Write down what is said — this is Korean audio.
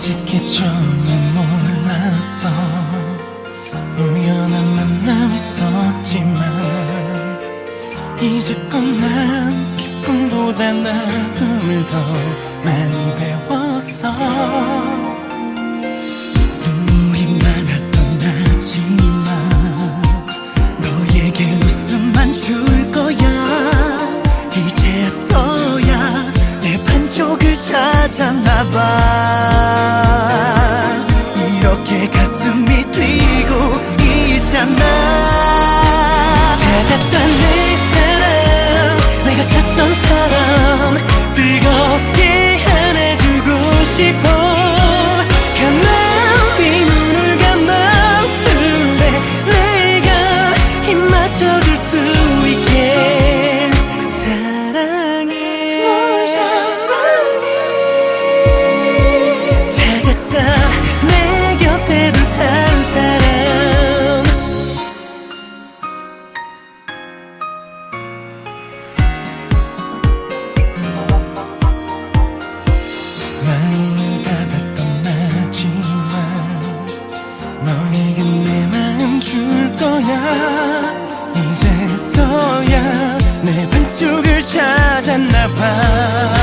솔직히 처음엔 몰랐어. 우연한 만남이 있었지만 이제껏 난 기쁨보다 나쁨을 더 많이 배웠어. 눈물이 많았던 나지만 너에게 웃음만 줄 거야. 이제서야 내 반쪽을 찾았나봐. 이렇게 가슴이 뛰고 있잖아. 찾았던 내 사람, 내가 찾던 사람, 뜨겁게 안아주고 싶어. 가만히 눈을 감아 술에 내가 힘 맞춰줄 수 있게. 사랑해, 널 사랑해. 찾았다 내 곁에 둘 한 사람. 마음을 닫았던 나지만 너에게 내 마음 줄 거야. 이제서야 내 반쪽을 찾았나봐.